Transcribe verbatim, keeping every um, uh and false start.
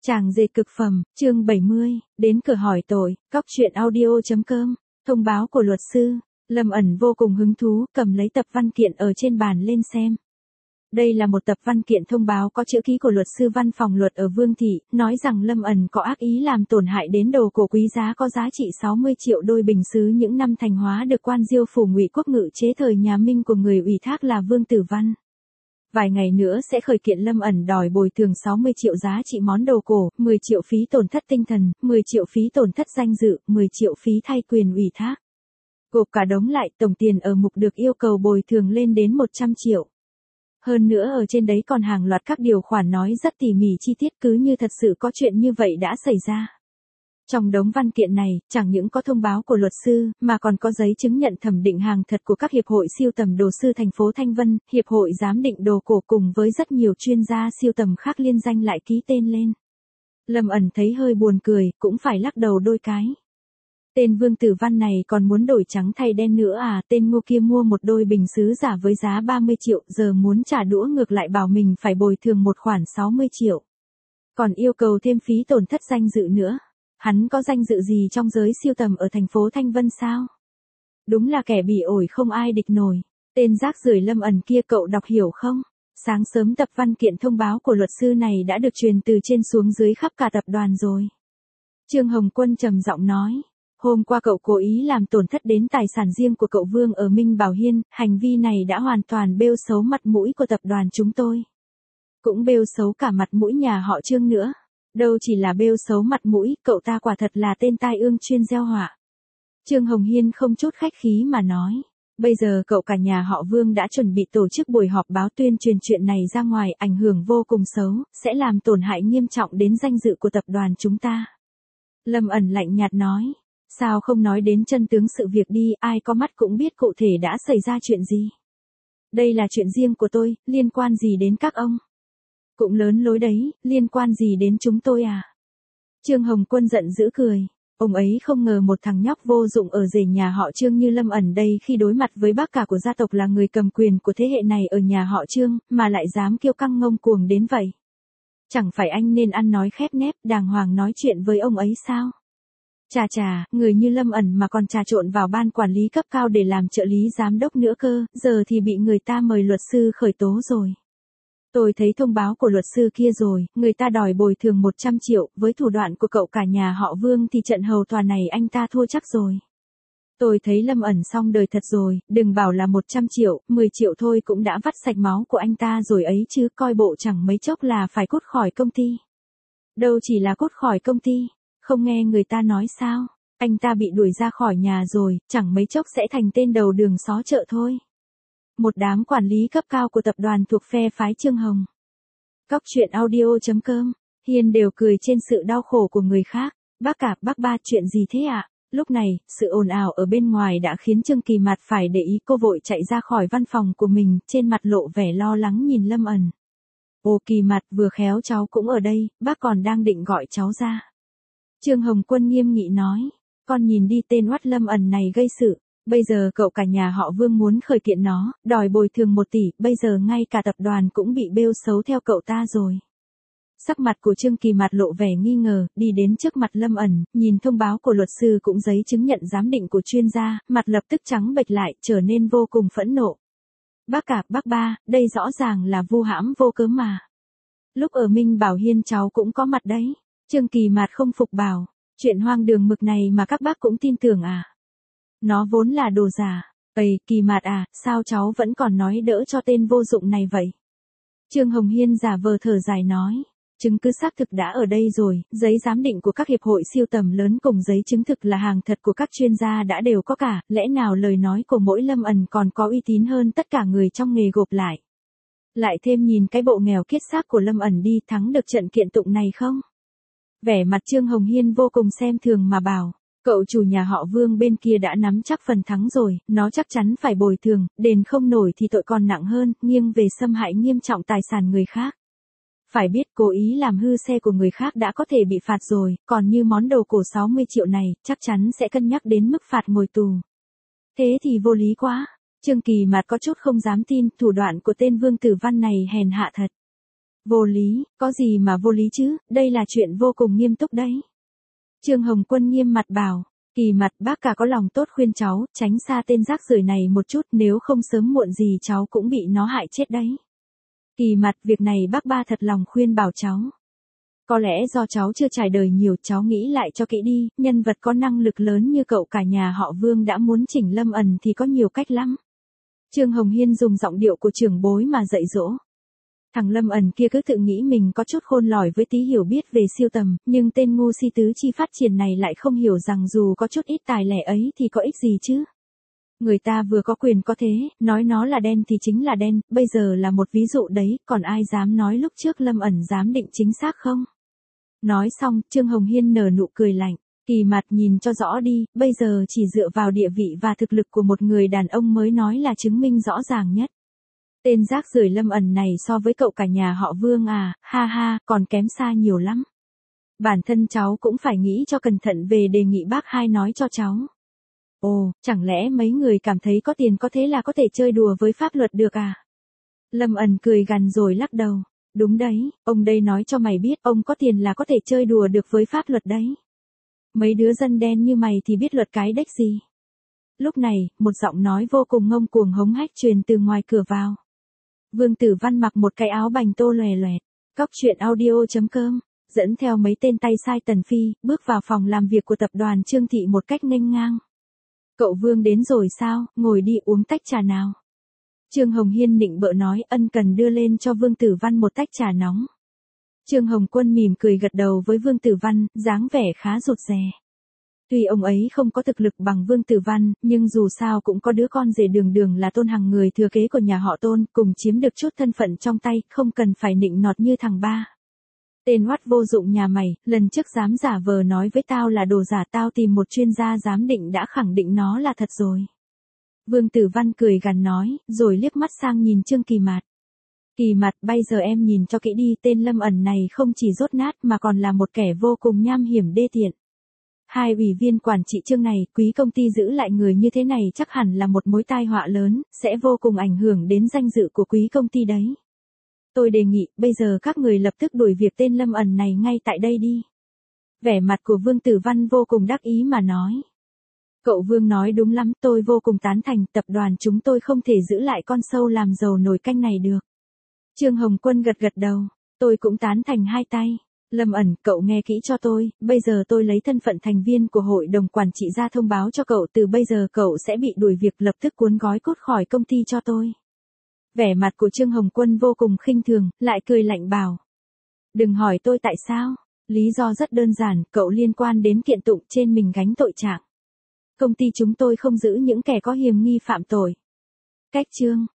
Chàng dệt cực phẩm, chương bảy mươi, đến cửa hỏi tội, cóc truyện audio chấm com, thông báo của luật sư. Lâm ẩn vô cùng hứng thú, cầm lấy tập văn kiện ở trên bàn lên xem. Đây là một tập văn kiện thông báo có chữ ký của luật sư văn phòng luật ở Vương Thị, nói rằng Lâm ẩn có ác ý làm tổn hại đến đồ cổ quý giá có giá trị sáu mươi triệu đôi bình sứ những năm Thành Hóa được quan Diêu phủ Ngụy Quốc ngự chế thời nhà Minh của người ủy thác là Vương Tử Văn. Vài ngày nữa sẽ khởi kiện Lâm ẩn đòi bồi thường sáu mươi triệu giá trị món đồ cổ, mười triệu phí tổn thất tinh thần, mười triệu phí tổn thất danh dự, mười triệu phí thay quyền ủy thác. Gộp cả đống lại, tổng tiền ở mục được yêu cầu bồi thường lên đến một trăm triệu. Hơn nữa ở trên đấy còn hàng loạt các điều khoản nói rất tỉ mỉ chi tiết, cứ như thật sự có chuyện như vậy đã xảy ra. Trong đống văn kiện này, chẳng những có thông báo của luật sư, mà còn có giấy chứng nhận thẩm định hàng thật của các hiệp hội siêu tầm đồ sư thành phố Thanh Vân, hiệp hội giám định đồ cổ cùng với rất nhiều chuyên gia siêu tầm khác liên danh lại ký tên lên. Lâm ẩn thấy hơi buồn cười, cũng phải lắc đầu đôi cái. Tên Vương Tử Văn này còn muốn đổi trắng thay đen nữa à, tên ngô kia mua một đôi bình sứ giả với giá ba mươi triệu, giờ muốn trả đũa ngược lại bảo mình phải bồi thường một khoản sáu mươi triệu. Còn yêu cầu thêm phí tổn thất danh dự nữa. Hắn có danh dự gì trong giới siêu tầm ở thành phố Thanh Vân sao? Đúng là kẻ bỉ ổi không ai địch nổi. Tên rác rưởi Lâm ẩn kia cậu đọc hiểu không? Sáng sớm tập văn kiện thông báo của luật sư này đã được truyền từ trên xuống dưới khắp cả tập đoàn rồi. Trương Hồng Quân trầm giọng nói. Hôm qua cậu cố ý làm tổn thất đến tài sản riêng của cậu Vương ở Minh Bảo Hiên, hành vi này đã hoàn toàn bêu xấu mặt mũi của tập đoàn chúng tôi. Cũng bêu xấu cả mặt mũi nhà họ Trương nữa. Đâu chỉ là bêu xấu mặt mũi, cậu ta quả thật là tên tai ương chuyên gieo họa. Trương Hồng Hiên không chút khách khí mà nói. Bây giờ cậu cả nhà họ Vương đã chuẩn bị tổ chức buổi họp báo tuyên truyền chuyện này ra ngoài, ảnh hưởng vô cùng xấu, sẽ làm tổn hại nghiêm trọng đến danh dự của tập đoàn chúng ta. Lâm ẩn lạnh nhạt nói. Sao không nói đến chân tướng sự việc đi, ai có mắt cũng biết cụ thể đã xảy ra chuyện gì. Đây là chuyện riêng của tôi, liên quan gì đến các ông? Cũng lớn lối đấy, liên quan gì đến chúng tôi à? Trương Hồng Quân giận dữ cười. Ông ấy không ngờ một thằng nhóc vô dụng ở rể nhà họ Trương như Lâm ẩn đây khi đối mặt với bác cả của gia tộc là người cầm quyền của thế hệ này ở nhà họ Trương, mà lại dám kiêu căng ngông cuồng đến vậy. Chẳng phải anh nên ăn nói khép nép, đàng hoàng nói chuyện với ông ấy sao? Chà chà, người như Lâm ẩn mà còn trà trộn vào ban quản lý cấp cao để làm trợ lý giám đốc nữa cơ, giờ thì bị người ta mời luật sư khởi tố rồi. Tôi thấy thông báo của luật sư kia rồi, người ta đòi bồi thường một trăm triệu, với thủ đoạn của cậu cả nhà họ Vương thì trận hầu tòa này anh ta thua chắc rồi. Tôi thấy Lâm ẩn xong đời thật rồi, đừng bảo là một trăm triệu, mười triệu thôi cũng đã vắt sạch máu của anh ta rồi ấy chứ, coi bộ chẳng mấy chốc là phải cút khỏi công ty. Đâu chỉ là cút khỏi công ty, không nghe người ta nói sao, anh ta bị đuổi ra khỏi nhà rồi, chẳng mấy chốc sẽ thành tên đầu đường xó chợ thôi. Một đám quản lý cấp cao của tập đoàn thuộc phe phái Trương Hồng. Cóc truyện audio chấm com, Hiền đều cười trên sự đau khổ của người khác. Bác cả, bác ba, chuyện gì thế ạ? À? Lúc này, sự ồn ào ở bên ngoài đã khiến Trương Kỳ Mạt phải để ý, cô vội chạy ra khỏi văn phòng của mình, trên mặt lộ vẻ lo lắng nhìn Lâm ẩn. Ồ Kỳ Mạt, vừa khéo cháu cũng ở đây, bác còn đang định gọi cháu ra. Trương Hồng Quân nghiêm nghị nói, con nhìn đi tên oắt Lâm ẩn này gây sự. Bây giờ cậu cả nhà họ Vương muốn khởi kiện nó, đòi bồi thường một tỷ, bây giờ ngay cả tập đoàn cũng bị bêu xấu theo cậu ta rồi. Sắc mặt của Trương Kỳ Mạt lộ vẻ nghi ngờ, đi đến trước mặt Lâm ẩn, nhìn thông báo của luật sư cũng giấy chứng nhận giám định của chuyên gia, mặt lập tức trắng bệch lại, trở nên vô cùng phẫn nộ. Bác cả, bác ba, đây rõ ràng là vu hãm vô cớ mà. Lúc ở Minh Bảo Hiên cháu cũng có mặt đấy. Trương Kỳ Mạt không phục bảo, chuyện hoang đường mực này mà các bác cũng tin tưởng à? Nó vốn là đồ giả. Ây, Kỳ Mạt à, sao cháu vẫn còn nói đỡ cho tên vô dụng này vậy? Trương Hồng Hiên giả vờ thở dài nói. Chứng cứ xác thực đã ở đây rồi, giấy giám định của các hiệp hội siêu tầm lớn cùng giấy chứng thực là hàng thật của các chuyên gia đã đều có cả, lẽ nào lời nói của mỗi Lâm ẩn còn có uy tín hơn tất cả người trong nghề gộp lại. Lại thêm nhìn cái bộ nghèo kiết xác của Lâm ẩn đi, thắng được trận kiện tụng này không? Vẻ mặt Trương Hồng Hiên vô cùng xem thường mà bảo. Cậu chủ nhà họ Vương bên kia đã nắm chắc phần thắng rồi, nó chắc chắn phải bồi thường, đền không nổi thì tội còn nặng hơn, nghiêng về xâm hại nghiêm trọng tài sản người khác. Phải biết cố ý làm hư xe của người khác đã có thể bị phạt rồi, còn như món đồ cổ sáu mươi triệu này, chắc chắn sẽ cân nhắc đến mức phạt ngồi tù. Thế thì vô lý quá. Trương Kỳ Mạt có chút không dám tin, thủ đoạn của tên Vương Tử Văn này hèn hạ thật. Vô lý, có gì mà vô lý chứ, đây là chuyện vô cùng nghiêm túc đấy. Trương Hồng Quân nghiêm mặt bảo, Kỳ Mặt bác cả có lòng tốt khuyên cháu, tránh xa tên rác rưởi này một chút, nếu không sớm muộn gì cháu cũng bị nó hại chết đấy. Kỳ Mặt, việc này bác ba thật lòng khuyên bảo cháu. Có lẽ do cháu chưa trải đời nhiều, cháu nghĩ lại cho kỹ đi, nhân vật có năng lực lớn như cậu cả nhà họ Vương đã muốn chỉnh Lâm Ẩn thì có nhiều cách lắm. Trương Hồng Hiên dùng giọng điệu của trưởng bối mà dạy dỗ. Thằng Lâm Ẩn kia cứ tự nghĩ mình có chút khôn lỏi với tí hiểu biết về siêu tầm, nhưng tên ngu si tứ chi phát triển này lại không hiểu rằng dù có chút ít tài lẻ ấy thì có ích gì chứ. Người ta vừa có quyền có thế, nói nó là đen thì chính là đen, bây giờ là một ví dụ đấy, còn ai dám nói lúc trước Lâm Ẩn dám định chính xác không? Nói xong, Trương Hồng Hiên nở nụ cười lạnh, Kỳ Mặt nhìn cho rõ đi, bây giờ chỉ dựa vào địa vị và thực lực của một người đàn ông mới nói là chứng minh rõ ràng nhất. Tên rác rưởi Lâm Ẩn này so với cậu cả nhà họ Vương à, ha ha, còn kém xa nhiều lắm. Bản thân cháu cũng phải nghĩ cho cẩn thận về đề nghị bác hai nói cho cháu. Ồ, chẳng lẽ mấy người cảm thấy có tiền có thế là có thể chơi đùa với pháp luật được à? Lâm Ẩn cười gằn rồi lắc đầu. Đúng đấy, ông đây nói cho mày biết, ông có tiền là có thể chơi đùa được với pháp luật đấy. Mấy đứa dân đen như mày thì biết luật cái đếch gì. Lúc này, một giọng nói vô cùng ngông cuồng hống hách truyền từ ngoài cửa vào. Vương Tử Văn mặc một cái áo bành tô lòe loẹt, cóc truyện audio chấm com, dẫn theo mấy tên tay sai Tần Phi, bước vào phòng làm việc của tập đoàn Trương Thị một cách nghênh ngang. Cậu Vương đến rồi sao, ngồi đi uống tách trà nào. Trương Hồng Hiên nịnh bợ nói, ân cần đưa lên cho Vương Tử Văn một tách trà nóng. Trương Hồng Quân mỉm cười gật đầu với Vương Tử Văn, dáng vẻ khá rụt rè. Tuy ông ấy không có thực lực bằng Vương Tử Văn, nhưng dù sao cũng có đứa con rể đường đường là Tôn Hằng người thừa kế của nhà họ Tôn, cùng chiếm được chút thân phận trong tay, không cần phải nịnh nọt như thằng ba. Tên oắt vô dụng nhà mày, lần trước dám giả vờ nói với tao là đồ giả, tao tìm một chuyên gia giám định đã khẳng định nó là thật rồi. Vương Tử Văn cười gằn nói, rồi liếc mắt sang nhìn Trương Kỳ Mạt. Kỳ Mạt, bây giờ em nhìn cho kỹ đi, tên Lâm Ẩn này không chỉ dốt nát mà còn là một kẻ vô cùng nham hiểm đê tiện. Hai ủy viên quản trị Trương này, quý công ty giữ lại người như thế này chắc hẳn là một mối tai họa lớn, sẽ vô cùng ảnh hưởng đến danh dự của quý công ty đấy. Tôi đề nghị, bây giờ các người lập tức đuổi việc tên Lâm Ẩn này ngay tại đây đi. Vẻ mặt của Vương Tử Văn vô cùng đắc ý mà nói. Cậu Vương nói đúng lắm, tôi vô cùng tán thành, tập đoàn chúng tôi không thể giữ lại con sâu làm dầu nồi canh này được. Trương Hồng Quân gật gật đầu, tôi cũng tán thành hai tay. Lâm Ẩn, cậu nghe kỹ cho tôi, bây giờ tôi lấy thân phận thành viên của hội đồng quản trị ra thông báo cho cậu, từ bây giờ cậu sẽ bị đuổi việc, lập tức cuốn gói cút khỏi công ty cho tôi. Vẻ mặt của Trương Hồng Quân vô cùng khinh thường, lại cười lạnh bảo. Đừng hỏi tôi tại sao, lý do rất đơn giản, cậu liên quan đến kiện tụng trên mình gánh tội trạng. Công ty chúng tôi không giữ những kẻ có hiềm nghi phạm tội. Cách chương.